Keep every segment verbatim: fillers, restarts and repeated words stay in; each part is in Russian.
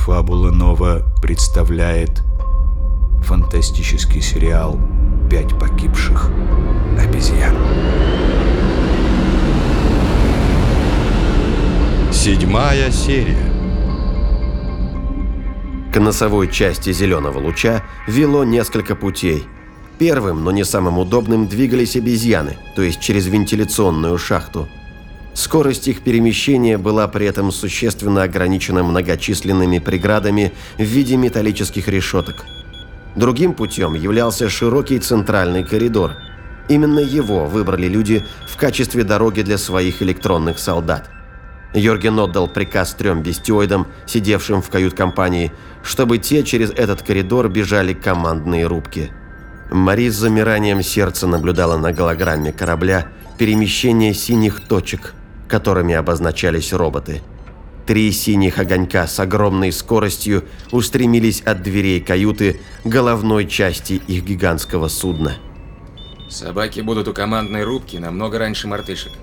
Фабула Нова представляет фантастический сериал «Пять погибших обезьян». Седьмая серия. К носовой части «Зеленого луча» вело несколько путей. Первым, но не самым удобным, двигались обезьяны, то есть через вентиляционную шахту. Скорость их перемещения была при этом существенно ограничена многочисленными преградами в виде металлических решеток. Другим путем являлся широкий центральный коридор. Именно его выбрали люди в качестве дороги для своих электронных солдат. Йорген отдал приказ трем бестиоидам, сидевшим в кают-компании, чтобы те через этот коридор бежали к командной рубке. Мари с замиранием сердца наблюдала на голограмме корабля перемещение синих точек, которыми обозначались роботы. Три синих огонька с огромной скоростью устремились от дверей каюты к головной части их гигантского судна. Собаки будут у командной рубки намного раньше мартышек.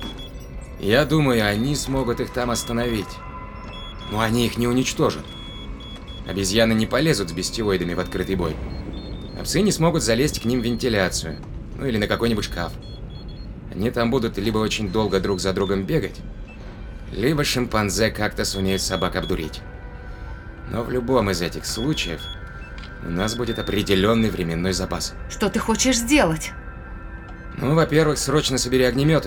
Я думаю, они смогут их там остановить. Но они их не уничтожат. Обезьяны не полезут с бестиоидами в открытый бой. А псы не смогут залезть к ним в вентиляцию. Ну или на какой-нибудь шкаф. Они там будут либо очень долго друг за другом бегать, либо шимпанзе как-то сумеют собак обдурить. Но в любом из этих случаев у нас будет определенный временной запас. Что ты хочешь сделать? Ну, во-первых, срочно собери огнеметы.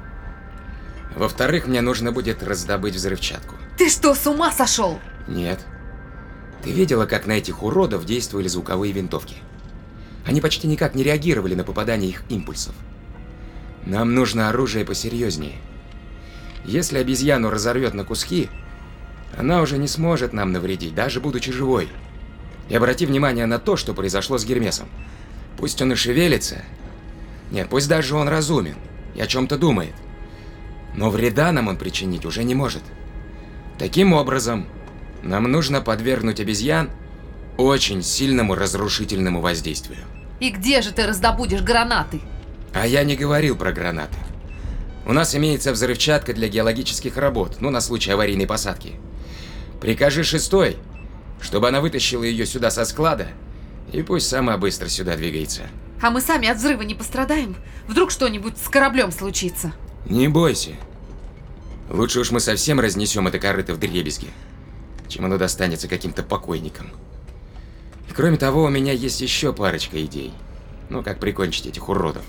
Во-вторых, мне нужно будет раздобыть взрывчатку. Ты что, с ума сошел? Нет. Ты видела, как на этих уродов действовали звуковые винтовки? Они почти никак не реагировали на попадание их импульсов. Нам нужно оружие посерьезнее. Если обезьяну разорвет на куски, она уже не сможет нам навредить, даже будучи живой. И обрати внимание на то, что произошло с Гермесом. Пусть он и шевелится. Нет, пусть даже он разумен и о чем-то думает. Но вреда нам он причинить уже не может. Таким образом, нам нужно подвергнуть обезьян очень сильному разрушительному воздействию. И где же ты раздобудешь гранаты? А я не говорил про гранаты. У нас имеется взрывчатка для геологических работ, ну на случай аварийной посадки. Прикажи шестой, чтобы она вытащила ее сюда со склада, и пусть сама быстро сюда двигается. А мы сами от взрыва не пострадаем? Вдруг что-нибудь с кораблем случится? Не бойся. Лучше уж мы совсем разнесем это корыто вдребезги, чем оно достанется каким-то покойникам. И кроме того, у меня есть еще парочка идей. Ну, как прикончить этих уродов.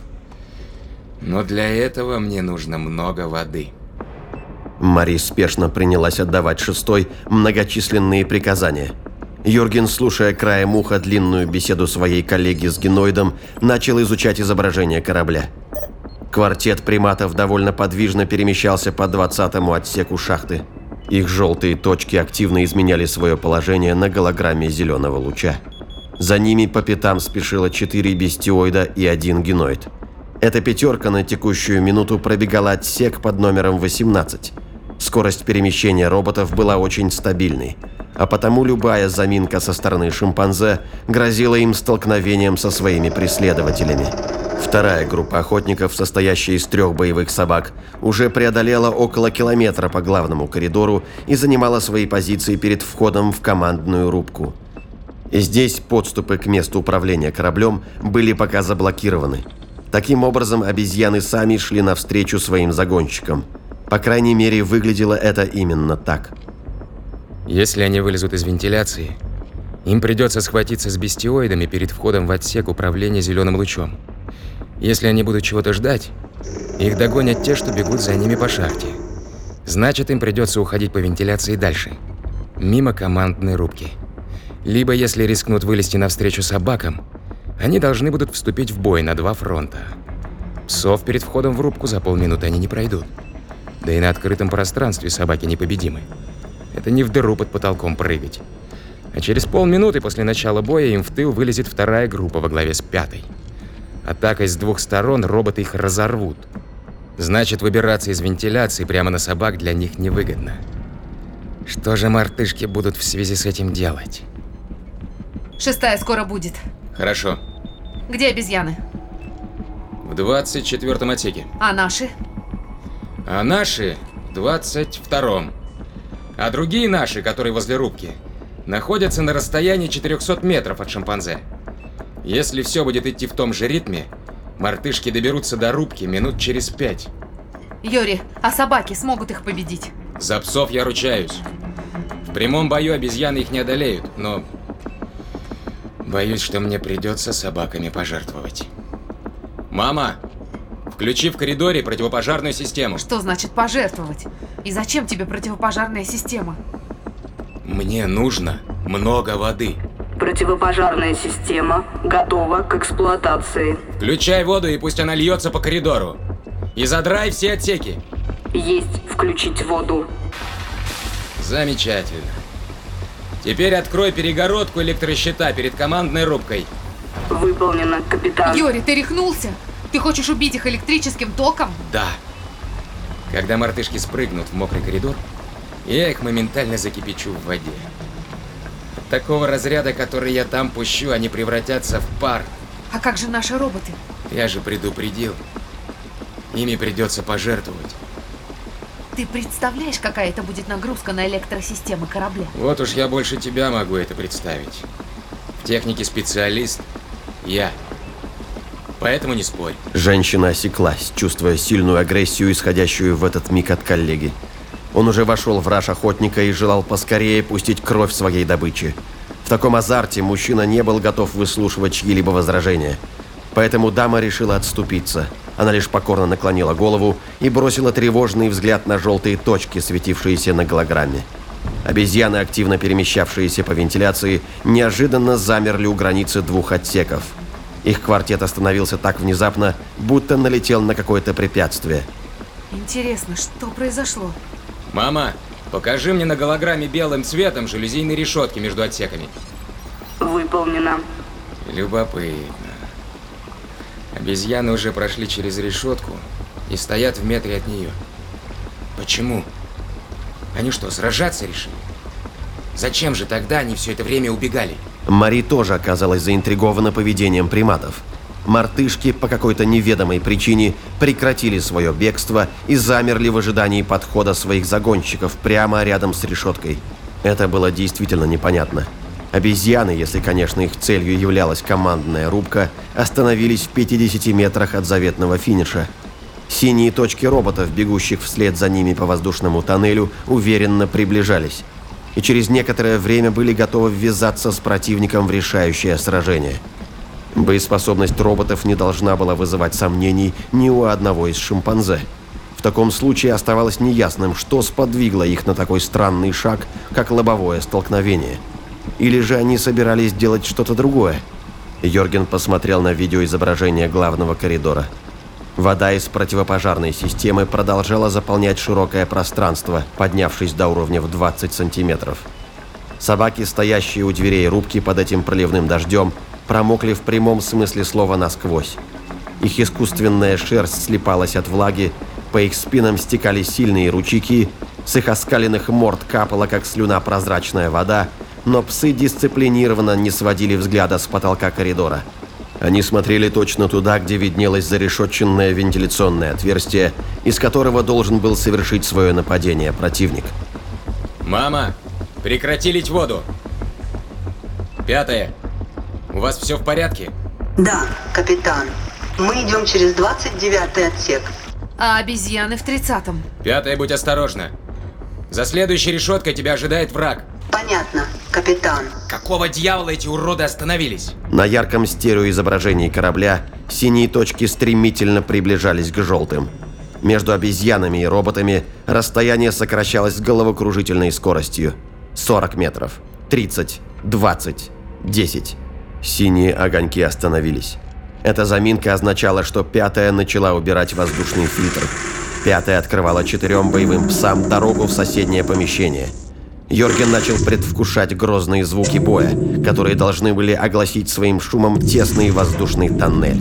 Но для этого мне нужно много воды. Мари спешно принялась отдавать шестой многочисленные приказания. Йорген, слушая краем уха длинную беседу своей коллеги с геноидом, начал изучать изображение корабля. Квартет приматов довольно подвижно перемещался по двадцатому отсеку шахты. Их желтые точки активно изменяли свое положение на голограмме зеленого луча. За ними по пятам спешило четыре бестиоида и один геноид. Эта пятерка на текущую минуту пробегала отсек под номером восемнадцать. Скорость перемещения роботов была очень стабильной, а потому любая заминка со стороны шимпанзе грозила им столкновением со своими преследователями. Вторая группа охотников, состоящая из трех боевых собак, уже преодолела около километра по главному коридору и занимала свои позиции перед входом в командную рубку. Здесь подступы к месту управления кораблем были пока заблокированы. Таким образом, обезьяны сами шли навстречу своим загонщикам. По крайней мере, выглядело это именно так. Если они вылезут из вентиляции, им придется схватиться с бестиоидами перед входом в отсек управления зеленым лучом. Если они будут чего-то ждать, их догонят те, что бегут за ними по шахте. Значит, им придется уходить по вентиляции дальше, мимо командной рубки. Либо, если рискнут вылезти навстречу собакам, они должны будут вступить в бой на два фронта. Псов перед входом в рубку за полминуты они не пройдут. Да и на открытом пространстве собаки непобедимы. Это не в дыру под потолком прыгать. А через полминуты после начала боя им в тыл вылезет вторая группа во главе с пятой. Атакой с двух сторон роботы их разорвут. Значит, выбираться из вентиляции прямо на собак для них невыгодно. Что же мартышки будут в связи с этим делать? Шестая скоро будет. Хорошо. Где обезьяны? В двадцать четвёртом отсеке. А наши? А наши в двадцать втором. А другие наши, которые возле рубки, находятся на расстоянии четырёхсот метров от шимпанзе. Если все будет идти в том же ритме, мартышки доберутся до рубки минут через пять. Йори, а собаки смогут их победить? За псов я ручаюсь. В прямом бою обезьяны их не одолеют, но... боюсь, что мне придется собаками пожертвовать. Мама, включи в коридоре противопожарную систему. Что значит пожертвовать? И зачем тебе противопожарная система? Мне нужно много воды. Противопожарная система готова к эксплуатации. Включай воду, и пусть она льется по коридору. И задрай все отсеки. Есть включить воду. Замечательно. Теперь открой перегородку электрощита перед командной рубкой. Выполнено, капитан. Йори, ты рехнулся? Ты хочешь убить их электрическим током? Да. Когда мартышки спрыгнут в мокрый коридор, я их моментально закипячу в воде. От такого разряда, который я там пущу, они превратятся в пар. А как же наши роботы? Я же предупредил. Ими придется пожертвовать. Ты представляешь, какая это будет нагрузка на электросистемы корабля? Вот уж я больше тебя могу это представить. В технике специалист я. Поэтому не спорь. Женщина осеклась, чувствуя сильную агрессию, исходящую в этот миг от коллеги. Он уже вошел в раж охотника и желал поскорее пустить кровь своей добычи. В таком азарте мужчина не был готов выслушивать чьи-либо возражения. Поэтому дама решила отступиться. Она лишь покорно наклонила голову и бросила тревожный взгляд на желтые точки, светившиеся на голограмме. Обезьяны, активно перемещавшиеся по вентиляции, неожиданно замерли у границы двух отсеков. Их квартет остановился так внезапно, будто налетел на какое-то препятствие. Интересно, что произошло? Мама, покажи мне на голограмме белым цветом жалюзийные решетки между отсеками. Выполнено. Любопытно. Обезьяны уже прошли через решетку и стоят в метре от нее. Почему? Они что, сражаться решили? Зачем же тогда они все это время убегали? Мари тоже оказалась заинтригована поведением приматов. Мартышки по какой-то неведомой причине прекратили свое бегство и замерли в ожидании подхода своих загонщиков прямо рядом с решеткой. Это было действительно непонятно. Обезьяны, если, конечно, их целью являлась командная рубка, остановились в пятидесяти метрах от заветного финиша. Синие точки роботов, бегущих вслед за ними по воздушному тоннелю, уверенно приближались. И через некоторое время были готовы ввязаться с противником в решающее сражение. Боеспособность роботов не должна была вызывать сомнений ни у одного из шимпанзе. В таком случае оставалось неясным, что сподвигло их на такой странный шаг, как лобовое столкновение. Или же они собирались делать что-то другое? Йорген посмотрел на видеоизображение главного коридора. Вода из противопожарной системы продолжала заполнять широкое пространство, поднявшись до уровня в двадцать сантиметров. Собаки, стоящие у дверей рубки под этим проливным дождем, промокли в прямом смысле слова насквозь. Их искусственная шерсть слипалась от влаги, по их спинам стекали сильные ручейки, с их оскаленных морд капала, как слюна, прозрачная вода, но псы дисциплинированно не сводили взгляда с потолка коридора. Они смотрели точно туда, где виднелось зарешетченное вентиляционное отверстие, из которого должен был совершить свое нападение противник. Мама, прекрати лить воду. Пятое. У вас все в порядке? Да, капитан. Мы идем через двадцать девятый отсек. А обезьяны в тридцатом. Пятое, будь осторожна. За следующей решеткой тебя ожидает враг. Понятно, капитан. Какого дьявола эти уроды остановились? На ярком стереоизображении корабля синие точки стремительно приближались к желтым. Между обезьянами и роботами расстояние сокращалось с головокружительной скоростью. сорок метров. тридцать. двадцать. десять. Синие огоньки остановились. Эта заминка означала, что пятая начала убирать воздушный фильтр. Пятая открывала четырем боевым псам дорогу в соседнее помещение. Йорген начал предвкушать грозные звуки боя, которые должны были огласить своим шумом тесный воздушный тоннель.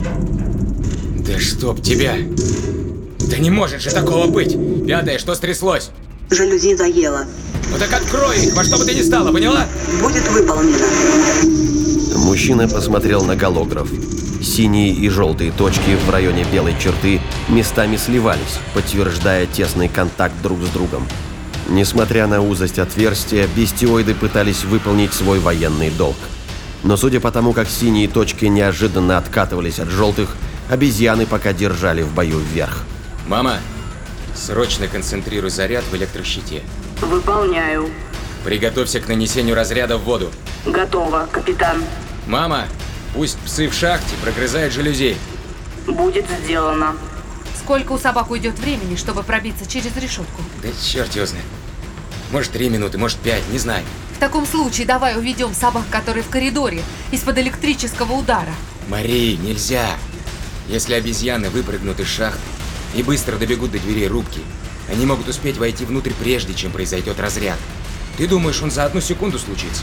Да чтоб тебя! Да не может же такого быть! Пятое, что стряслось? Жалюзи заело. Ну так открой их, во что бы ты ни стала, поняла? Будет выполнено. Мужчина посмотрел на голограф. Синие и желтые точки в районе белой черты местами сливались, подтверждая тесный контакт друг с другом. Несмотря на узость отверстия, бестиоиды пытались выполнить свой военный долг. Но судя по тому, как синие точки неожиданно откатывались от желтых, обезьяны пока держали в бою вверх. Мама, срочно концентрируй заряд в электрощите. Выполняю. Приготовься к нанесению разряда в воду. Готово, капитан. Мама, пусть псы в шахте прогрызают жалюзи. Будет сделано. Сколько у собак уйдет времени, чтобы пробиться через решетку? Да черт его знает. Может, три минуты, может, пять, не знаю. В таком случае давай уведем собак, которые в коридоре, из-под электрического удара. Мари, нельзя. Если обезьяны выпрыгнут из шахты и быстро добегут до дверей рубки, они могут успеть войти внутрь, прежде чем произойдет разряд. Ты думаешь, он за одну секунду случится?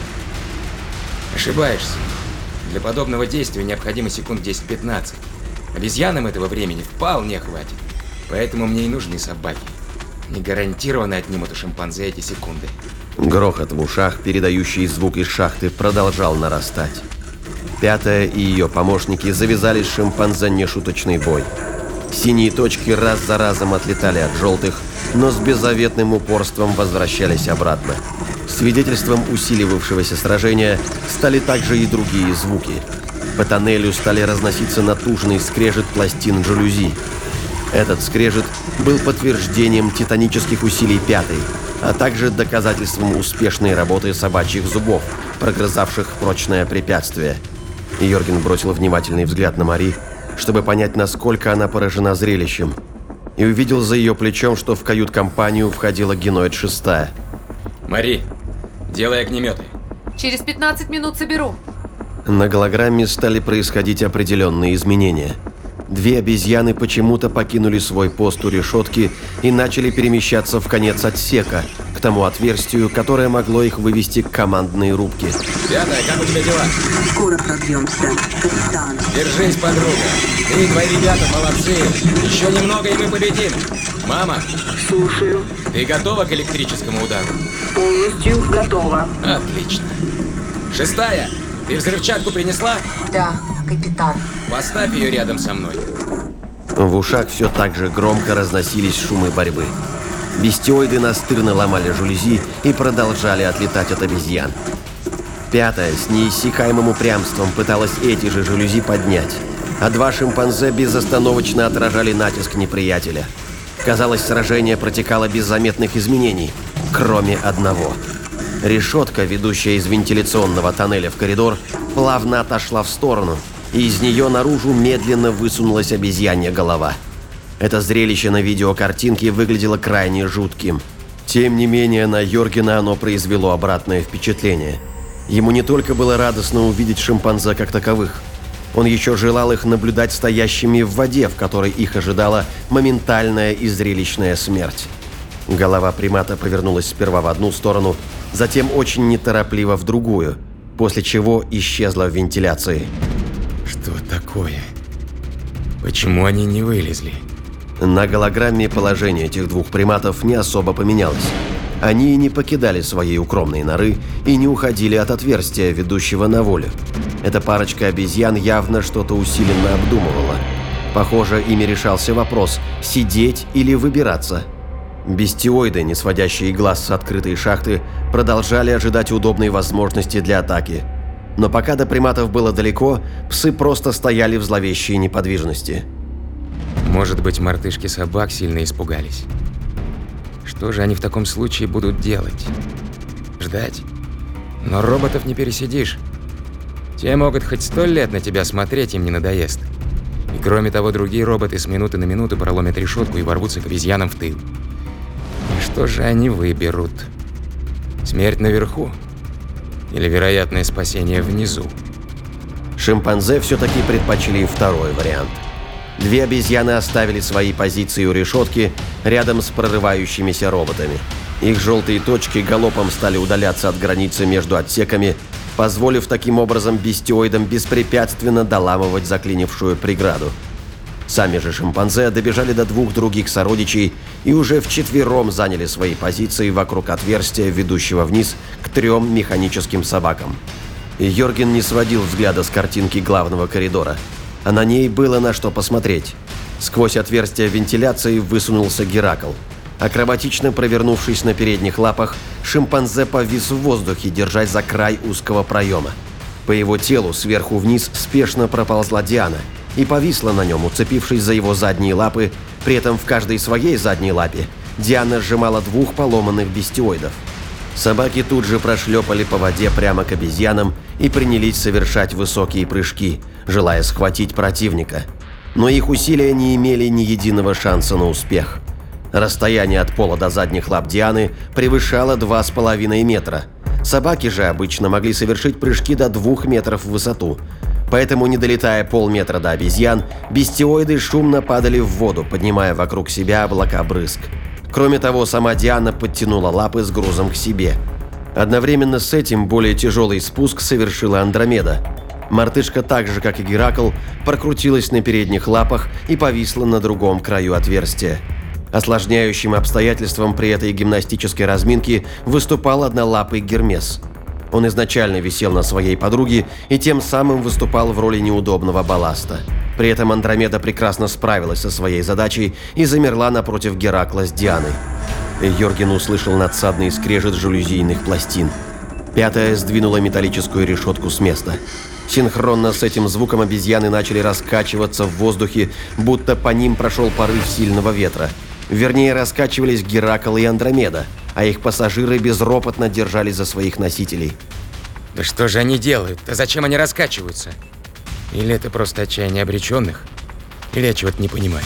Ошибаешься. Для подобного действия необходимо секунд десять-пятнадцать. Обезьянам этого времени вполне хватит. Поэтому мне и нужны собаки. Не гарантированно отнимут у шимпанзе эти секунды. Грохот в ушах, передающий звук из шахты, продолжал нарастать. Пятая и ее помощники завязали с шимпанзе нешуточный бой. Синие точки раз за разом отлетали от желтых, но с беззаветным упорством возвращались обратно. Свидетельством усиливавшегося сражения стали также и другие звуки. По тоннелю стали разноситься натужный скрежет пластин жалюзи. Этот скрежет был подтверждением титанических усилий пятой, а также доказательством успешной работы собачьих зубов, прогрызавших прочное препятствие. Йорген бросил внимательный взгляд на Мари, чтобы понять, насколько она поражена зрелищем, и увидел за ее плечом, что в кают-компанию входила геноид шестая. Мари, делай огнеметы. Через пятнадцать минут соберу. На голограмме стали происходить определенные изменения. Две обезьяны почему-то покинули свой пост у решетки и начали перемещаться в конец отсека, к тому отверстию, которое могло их вывести к командной рубке. Пятая, как у тебя дела? Скоро пробьемся, капитан. Держись, подруга. Ты и твои ребята молодцы. Еще немного, и мы победим. Мама, Слушаю. ты готова к электрическому удару? Полностью готово. Отлично. Шестая, ты взрывчатку принесла? Да, капитан. Поставь ее рядом со мной. В ушах все так же громко разносились шумы борьбы. Бестиоиды настырно ломали жалюзи и продолжали отлетать от обезьян. Пятая с неиссякаемым упрямством пыталась эти же жалюзи поднять, а два шимпанзе безостановочно отражали натиск неприятеля. Казалось, сражение протекало без заметных изменений, кроме одного. Решетка, ведущая из вентиляционного тоннеля в коридор, плавно отошла в сторону, и из нее наружу медленно высунулась обезьянья голова. Это зрелище на видеокартинке выглядело крайне жутким. Тем не менее, на Йоргена оно произвело обратное впечатление. Ему не только было радостно увидеть шимпанзе как таковых. Он еще желал их наблюдать стоящими в воде, в которой их ожидала моментальная и зрелищная смерть. Голова примата повернулась сперва в одну сторону, затем очень неторопливо в другую, после чего исчезла в вентиляции. Что такое? Почему они не вылезли? На голограмме положение этих двух приматов не особо поменялось. Они не покидали свои укромные норы и не уходили от отверстия, ведущего на волю. Эта парочка обезьян явно что-то усиленно обдумывала. Похоже, ими решался вопрос – сидеть или выбираться. Бестиоиды, не сводящие глаз с открытой шахты, продолжали ожидать удобной возможности для атаки. Но пока до приматов было далеко, псы просто стояли в зловещей неподвижности. Может быть, мартышки собак сильно испугались. Что же они в таком случае будут делать? Ждать? Но роботов не пересидишь. Те могут хоть сто лет на тебя смотреть, им не надоест. И кроме того, другие роботы с минуты на минуту проломят решетку и ворвутся к обезьянам в тыл. И что же они выберут? Смерть наверху? Или вероятное спасение внизу? Шимпанзе все-таки предпочли второй вариант. Две обезьяны оставили свои позиции у решетки рядом с прорывающимися роботами. Их желтые точки галопом стали удаляться от границы между отсеками, позволив таким образом бестиоидам беспрепятственно доламывать заклинившую преграду. Сами же шимпанзе добежали до двух других сородичей и уже вчетвером заняли свои позиции вокруг отверстия, ведущего вниз к трем механическим собакам. И Йорген не сводил взгляда с картинки главного коридора, а на ней было на что посмотреть. Сквозь отверстие вентиляции высунулся Геракл. Акробатично провернувшись на передних лапах, шимпанзе повис в воздухе, держась за край узкого проема. По его телу сверху вниз спешно проползла Диана и повисла на нем, уцепившись за его задние лапы. При этом в каждой своей задней лапе Диана сжимала двух поломанных бестиоидов. Собаки тут же прошлепали по воде прямо к обезьянам и принялись совершать высокие прыжки, желая схватить противника. Но их усилия не имели ни единого шанса на успех. Расстояние от пола до задних лап Дианы превышало два с половиной метра. Собаки же обычно могли совершить прыжки до двух метров в высоту. Поэтому, не долетая полметра до обезьян, бестиоиды шумно падали в воду, поднимая вокруг себя облака брызг. Кроме того, сама Диана подтянула лапы с грузом к себе. Одновременно с этим более тяжелый спуск совершила Андромеда. Мартышка, так же как и Геракл, прокрутилась на передних лапах и повисла на другом краю отверстия. Осложняющим обстоятельством при этой гимнастической разминке выступал однолапый Гермес. Он изначально висел на своей подруге и тем самым выступал в роли неудобного балласта. При этом Андромеда прекрасно справилась со своей задачей и замерла напротив Геракла с Дианой. Йорген услышал надсадный скрежет жалюзийных пластин. Пятая сдвинула металлическую решетку с места. Синхронно с этим звуком обезьяны начали раскачиваться в воздухе, будто по ним прошел порыв сильного ветра. Вернее, раскачивались Геракл и Андромеда, а их пассажиры безропотно держались за своих носителей. Да что же они делают? Да зачем они раскачиваются? Или это просто отчаяние обреченных? Или я чего-то не понимаю?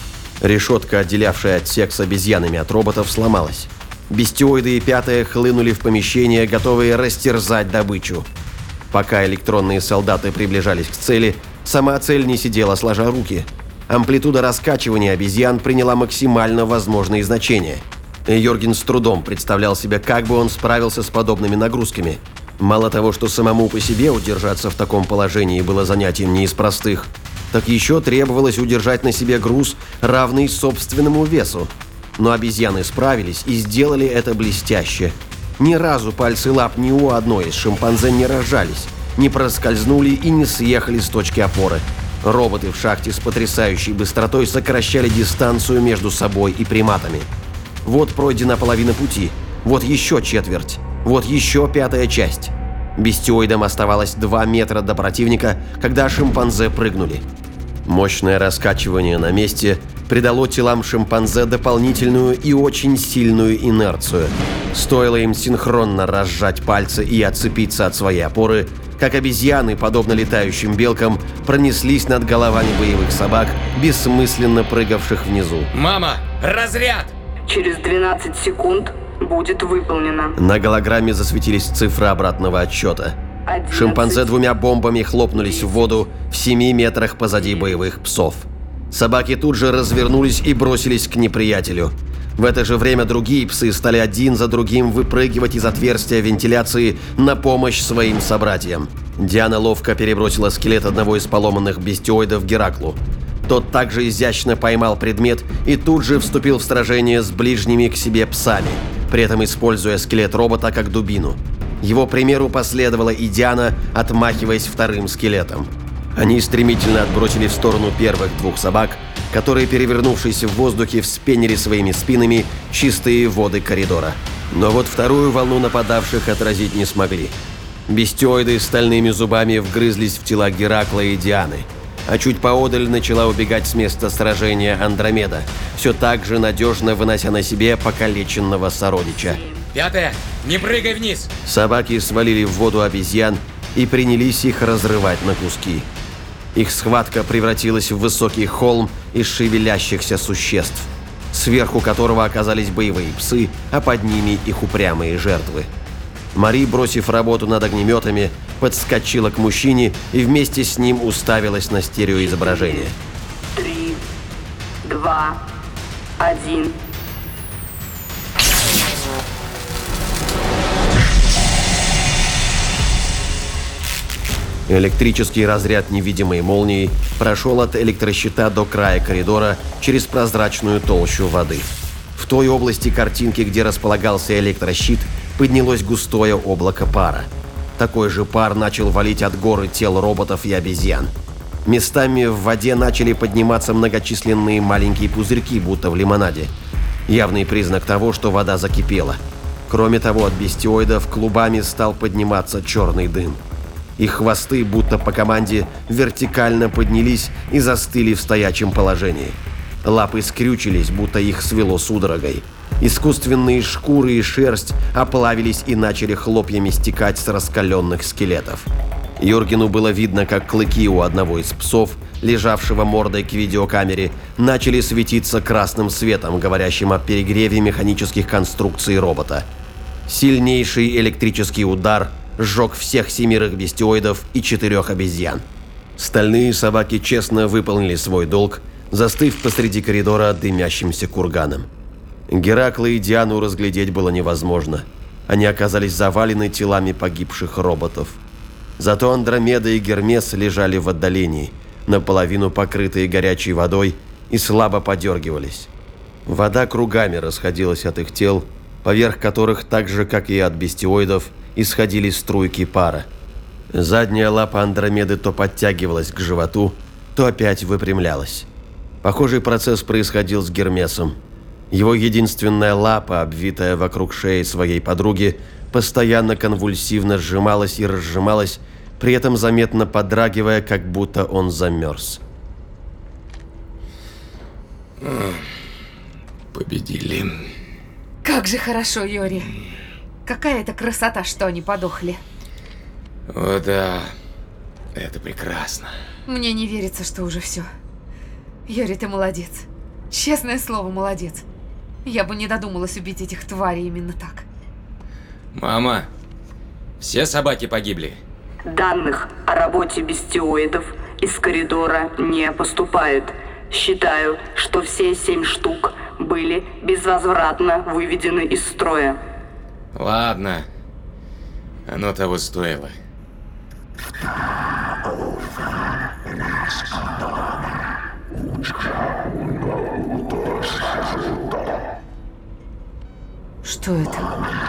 Решетка, отделявшая отсек с обезьянами от роботов, сломалась. Бестиоиды и Пятая хлынули в помещение, готовые растерзать добычу. Пока электронные солдаты приближались к цели, сама цель не сидела сложа руки. Амплитуда раскачивания обезьян приняла максимально возможные значения. Йорген с трудом представлял себе, как бы он справился с подобными нагрузками. Мало того, что самому по себе удержаться в таком положении было занятием не из простых, так еще требовалось удержать на себе груз, равный собственному весу. Но обезьяны справились и сделали это блестяще. Ни разу пальцы лап ни у одной из шимпанзе не разжались, не проскользнули и не съехали с точки опоры. Роботы в шахте с потрясающей быстротой сокращали дистанцию между собой и приматами. Вот пройдена половина пути, вот еще четверть, вот еще пятая часть. Бестиоидам оставалось два метра до противника, когда шимпанзе прыгнули. Мощное раскачивание на месте придало телам шимпанзе дополнительную и очень сильную инерцию. Стоило им синхронно разжать пальцы и отцепиться от своей опоры, как обезьяны, подобно летающим белкам, пронеслись над головами боевых собак, бессмысленно прыгавших внизу. Мама, разряд! Через двенадцать секунд будет выполнено. На голограмме засветились цифры обратного отсчета. одиннадцать. Шимпанзе двумя бомбами хлопнулись в воду в семи метрах позади боевых псов. Собаки тут же развернулись и бросились к неприятелю. В это же время другие псы стали один за другим выпрыгивать из отверстия вентиляции на помощь своим собратьям. Диана ловко перебросила скелет одного из поломанных бестиоидов Гераклу. Тот также изящно поймал предмет и тут же вступил в сражение с ближними к себе псами, при этом используя скелет робота как дубину. Его примеру последовала и Диана, отмахиваясь вторым скелетом. Они стремительно отбросили в сторону первых двух собак, которые, перевернувшись в воздухе, вспенили своими спинами чистые воды коридора. Но вот вторую волну нападавших отразить не смогли. Бестиоиды стальными зубами вгрызлись в тела Геракла и Дианы, а чуть поодаль начала убегать с места сражения Андромеда, все так же надежно вынося на себе покалеченного сородича. Пятая, не прыгай вниз! Собаки свалили в воду обезьян и принялись их разрывать на куски. Их схватка превратилась в высокий холм из шевелящихся существ, сверху которого оказались боевые псы, а под ними их упрямые жертвы. Мари, бросив работу над огнеметами, подскочила к мужчине и вместе с ним уставилась на стереоизображение. Три, два, один. Электрический разряд невидимой молнии прошел от электрощита до края коридора через прозрачную толщу воды. В той области картинки, где располагался электрощит, поднялось густое облако пара. Такой же пар начал валить от горы тел роботов и обезьян. Местами в воде начали подниматься многочисленные маленькие пузырьки, будто в лимонаде. Явный признак того, что вода закипела. Кроме того, от бестиоидов клубами стал подниматься черный дым. Их хвосты, будто по команде, вертикально поднялись и застыли в стоячем положении. Лапы скрючились, будто их свело судорогой. Искусственные шкуры и шерсть оплавились и начали хлопьями стекать с раскаленных скелетов. Юргену было видно, как клыки у одного из псов, лежавшего мордой к видеокамере, начали светиться красным светом, говорящим о перегреве механических конструкций робота. Сильнейший электрический удар сжег всех семерых бестиоидов и четырех обезьян. Стальные собаки честно выполнили свой долг, застыв посреди коридора дымящимся курганом. Геракла и Диану разглядеть было невозможно. Они оказались завалены телами погибших роботов. Зато Андромеда и Гермес лежали в отдалении, наполовину покрытые горячей водой, и слабо подергивались. Вода кругами расходилась от их тел, поверх которых, так же как и от бестиоидов, исходили струйки пара. Задняя лапа Андромеды то подтягивалась к животу, то опять выпрямлялась. Похожий процесс происходил с Гермесом. Его единственная лапа, обвитая вокруг шеи своей подруги, постоянно конвульсивно сжималась и разжималась, при этом заметно подрагивая, как будто он замерз. Победили. Как же хорошо, Йори. Какая это красота, что они подохли. О да, это прекрасно. Мне не верится, что уже все. Йори, ты молодец. Честное слово, молодец. Я бы не додумалась убить этих тварей именно так. Мама, все собаки погибли? Данных о работе бестиоидов из коридора не поступает. Считаю, что все семь штук были безвозвратно выведены из строя. Ладно, оно того стоило. Что это?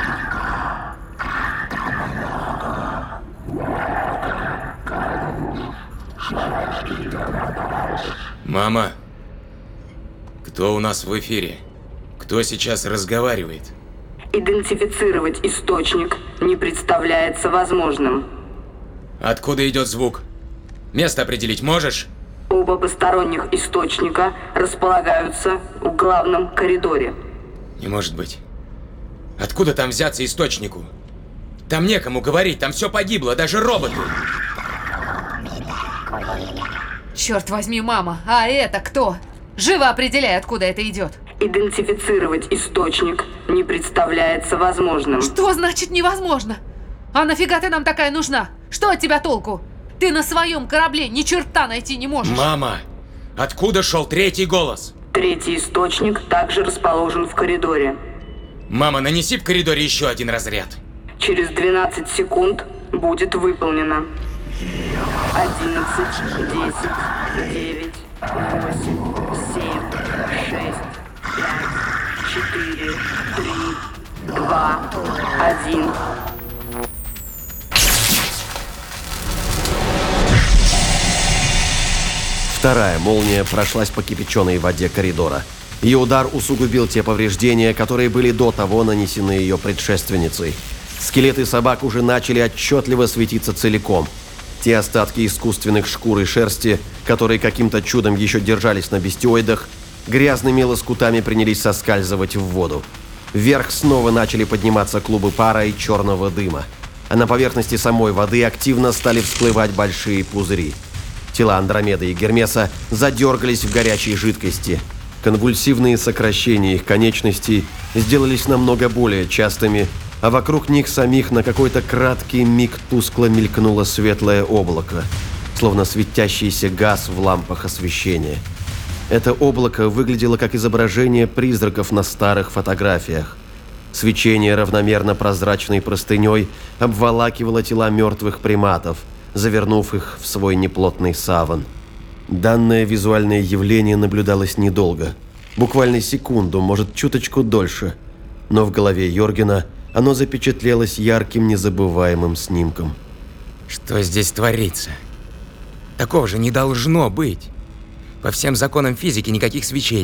Мама, кто у нас в эфире? Кто сейчас разговаривает? Идентифицировать источник не представляется возможным. Откуда идет звук? Место определить можешь? Оба посторонних источника располагаются в главном коридоре. Не может быть. Откуда там взяться источнику? Там некому говорить, там все погибло, даже роботы. Черт возьми, мама, а это кто? Живо определяй, откуда это идет. Идентифицировать источник не представляется возможным. Что значит невозможно? А нафига ты нам такая нужна? Что от тебя толку? Ты на своем корабле ни черта найти не можешь. Мама, откуда шел третий голос? Третий источник также расположен в коридоре. Мама, нанеси в коридоре еще один разряд. Через двенадцать секунд будет выполнено. одиннадцать, десять, девять, восемь, семь, шесть, пять, четыре, три, два, один. Вторая молния прошлась по кипяченой воде коридора. Ее удар усугубил те повреждения, которые были до того нанесены ее предшественницей. Скелеты собак уже начали отчетливо светиться целиком. Те остатки искусственных шкур и шерсти, которые каким-то чудом еще держались на бестиоидах, грязными лоскутами принялись соскальзывать в воду. Вверх снова начали подниматься клубы пара и черного дыма. А на поверхности самой воды активно стали всплывать большие пузыри. Тела Андромеды и Гермеса задергались в горячей жидкости. Конвульсивные сокращения их конечностей сделались намного более частыми, а вокруг них самих на какой-то краткий миг тускло мелькнуло светлое облако, словно светящийся газ в лампах освещения. Это облако выглядело как изображение призраков на старых фотографиях. Свечение равномерно прозрачной простыней обволакивало тела мертвых приматов, завернув их в свой неплотный саван. Данное визуальное явление наблюдалось недолго, буквально секунду, может, чуточку дольше, но в голове Йоргена оно запечатлелось ярким, незабываемым снимком. Что здесь творится? Такого же не должно быть. По всем законам физики никаких свечений,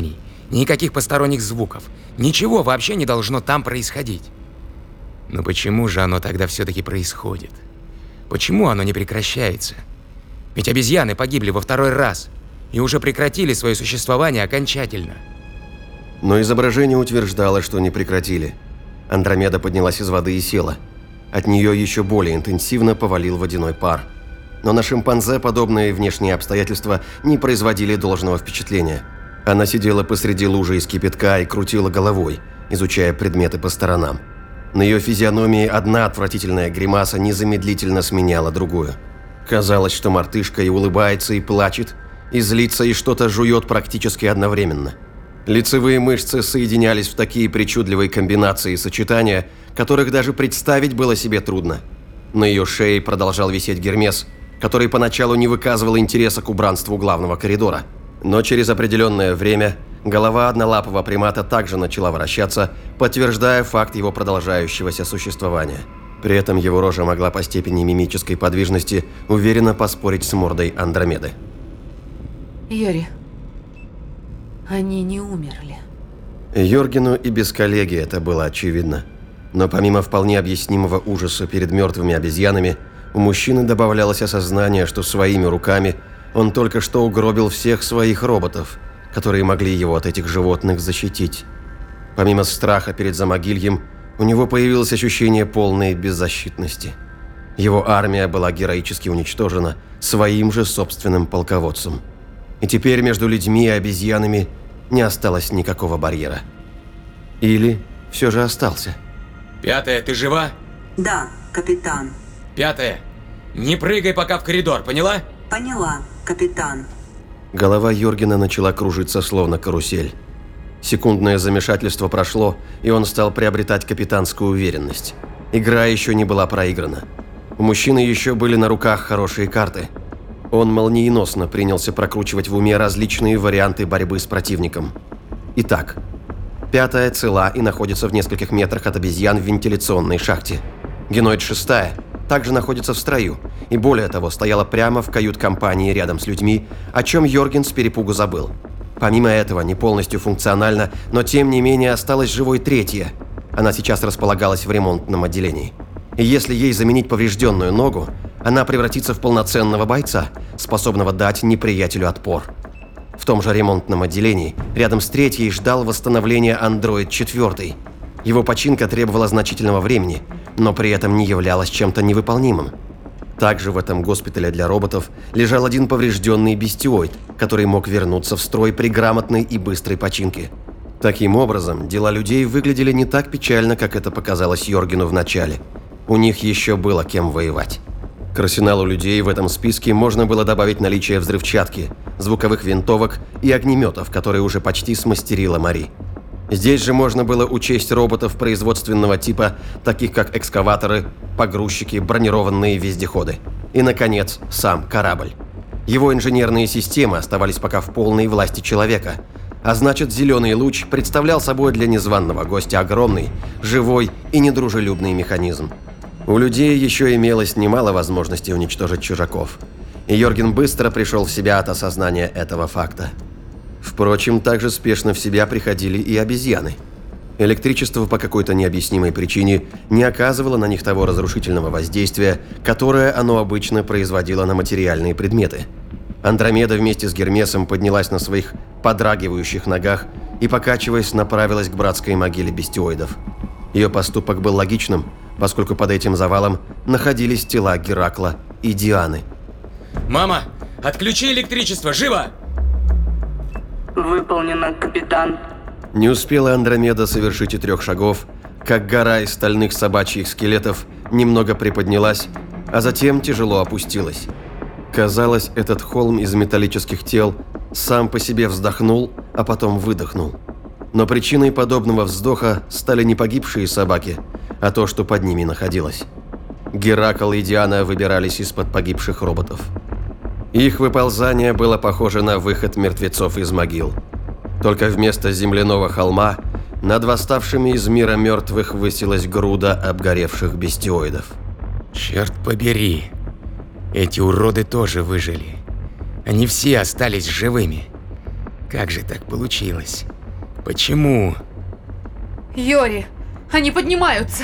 Никаких посторонних звуков. Ничего вообще не должно там происходить. Но почему же оно тогда все-таки происходит? Почему оно не прекращается? Ведь обезьяны погибли во второй раз и уже прекратили свое существование окончательно. Но изображение утверждало, что не прекратили. Андромеда поднялась из воды и села. От нее еще более интенсивно повалил водяной пар. Но на шимпанзе подобные внешние обстоятельства не производили должного впечатления. Она сидела посреди лужи из кипятка и крутила головой, изучая предметы по сторонам. На ее физиономии одна отвратительная гримаса незамедлительно сменяла другую. Казалось, что мартышка и улыбается, и плачет, и злится, и что-то жует практически одновременно. Лицевые мышцы соединялись в такие причудливые комбинации и сочетания, которых даже представить было себе трудно. На ее шее продолжал висеть Гермес, который поначалу не выказывал интереса к убранству главного коридора. Но через определенное время голова однолапого примата также начала вращаться, подтверждая факт его продолжающегося существования. При этом его рожа могла по степени мимической подвижности уверенно поспорить с мордой Андромеды. Йори, они не умерли. Йоргену и без коллеги это было очевидно. Но помимо вполне объяснимого ужаса перед мертвыми обезьянами, у мужчины добавлялось осознание, что своими руками он только что угробил всех своих роботов, которые могли его от этих животных защитить. Помимо страха перед Замогильем, у него появилось ощущение полной беззащитности. Его армия была героически уничтожена своим же собственным полководцем. И теперь между людьми и обезьянами не осталось никакого барьера. Или все же остался. Пятая, ты жива? Да, капитан. Пятая, не прыгай пока в коридор, поняла? Поняла, капитан. Голова Йоргена начала кружиться, словно карусель. Секундное замешательство прошло, и он стал приобретать капитанскую уверенность. Игра еще не была проиграна. У мужчины еще были на руках хорошие карты. Он молниеносно принялся прокручивать в уме различные варианты борьбы с противником. Итак, пятая цела и находится в нескольких метрах от обезьян в вентиляционной шахте. Геноид шестая также находится в строю, и более того, стояла прямо в кают-компании рядом с людьми, о чем Йорген с перепугу забыл. Помимо этого, не полностью функционально, но тем не менее осталась живой третья. Она сейчас располагалась в ремонтном отделении. И если ей заменить поврежденную ногу, она превратится в полноценного бойца, способного дать неприятелю отпор. В том же ремонтном отделении, рядом с третьей, ждал восстановления андроид четыре. Его починка требовала значительного времени, но при этом не являлась чем-то невыполнимым. Также в этом госпитале для роботов лежал один поврежденный бестиоид, который мог вернуться в строй при грамотной и быстрой починке. Таким образом, дела людей выглядели не так печально, как это показалось Йоргену в начале. У них еще было кем воевать. К арсеналу людей в этом списке можно было добавить наличие взрывчатки, звуковых винтовок и огнеметов, которые уже почти смастерила Мари. Здесь же можно было учесть роботов производственного типа, таких как экскаваторы, погрузчики, бронированные вездеходы. И, наконец, сам корабль. Его инженерные системы оставались пока в полной власти человека, а значит, зеленый луч представлял собой для незваного гостя огромный, живой и недружелюбный механизм. У людей еще имелось немало возможностей уничтожить чужаков, и Йорген быстро пришел в себя от осознания этого факта. Впрочем, также спешно в себя приходили и обезьяны. Электричество по какой-то необъяснимой причине не оказывало на них того разрушительного воздействия, которое оно обычно производило на материальные предметы. Андромеда вместе с Гермесом поднялась на своих подрагивающих ногах и, покачиваясь, направилась к братской могиле бестиоидов. Ее поступок был логичным, поскольку под этим завалом находились тела Геракла и Дианы. Мама, отключи электричество, живо! Выполнено, капитан. Не успела Андромеда совершить и трех шагов, как гора из стальных собачьих скелетов немного приподнялась, а затем тяжело опустилась. Казалось, этот холм из металлических тел сам по себе вздохнул, а потом выдохнул. Но причиной подобного вздоха стали не погибшие собаки, а то, что под ними находилось. Геракл и Диана выбирались из-под погибших роботов. Их выползание было похоже на выход мертвецов из могил. Только вместо земляного холма над восставшими из мира мертвых высилась груда обгоревших бестиоидов. Черт побери, эти уроды тоже выжили. Они все остались живыми. Как же так получилось? Почему? Йори, они поднимаются.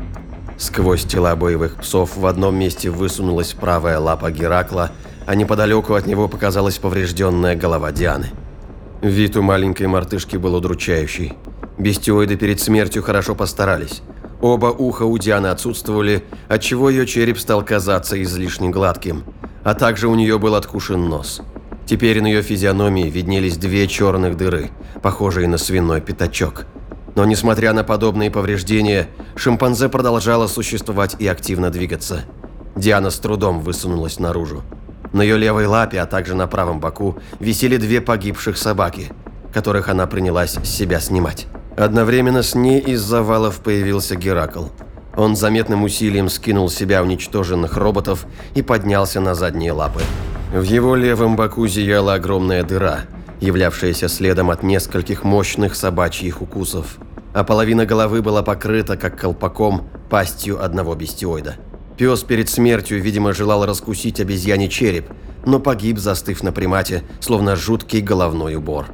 Сквозь тела боевых псов в одном месте высунулась правая лапа Геракла, а неподалеку от него показалась поврежденная голова Дианы. Вид у маленькой мартышки был удручающий. Бестиоиды перед смертью хорошо постарались. Оба уха у Дианы отсутствовали, отчего ее череп стал казаться излишне гладким, а также у нее был откушен нос. Теперь на ее физиономии виднелись две черных дыры, похожие на свиной пятачок. Но несмотря на подобные повреждения, шимпанзе продолжала существовать и активно двигаться. Диана с трудом высунулась наружу. На ее левой лапе, а также на правом боку висели две погибших собаки, которых она принялась с себя снимать. Одновременно с ней из завалов появился Геракл. Он заметным усилием скинул с себя уничтоженных роботов и поднялся на задние лапы. В его левом боку зияла огромная дыра, являвшаяся следом от нескольких мощных собачьих укусов, а половина головы была покрыта, как колпаком, пастью одного бестиоида. Пес перед смертью, видимо, желал раскусить обезьяний череп, но погиб, застыв на примате, словно жуткий головной убор.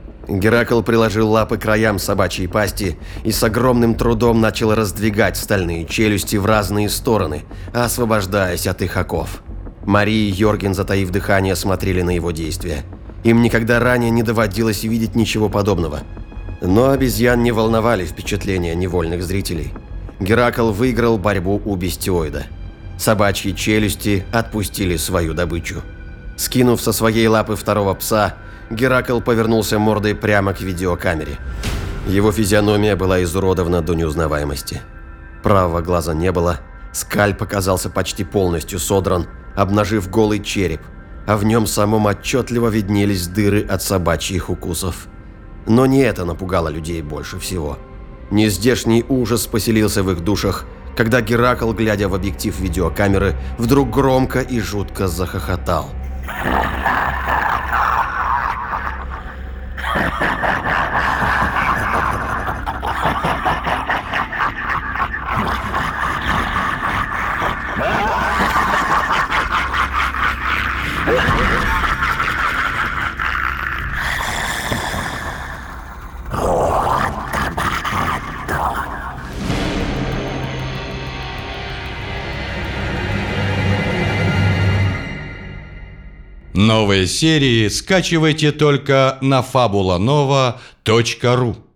Геракл приложил лапы к краям собачьей пасти и с огромным трудом начал раздвигать стальные челюсти в разные стороны, освобождаясь от их оков. Мари и Йорген, затаив дыхание, смотрели на его действия. Им никогда ранее не доводилось видеть ничего подобного. Но обезьян не волновали впечатления невольных зрителей. Геракл выиграл борьбу у бестиоида. Собачьи челюсти отпустили свою добычу. Скинув со своей лапы второго пса, Геракл повернулся мордой прямо к видеокамере. Его физиономия была изуродована до неузнаваемости. Правого глаза не было, скальп оказался почти полностью содран, обнажив голый череп, а в нем самом отчетливо виднелись дыры от собачьих укусов. Но не это напугало людей больше всего. Нездешний ужас поселился в их душах, когда Геракл, глядя в объектив видеокамеры, вдруг громко и жутко захохотал. Новые серии скачивайте только на фабула нова точка ру.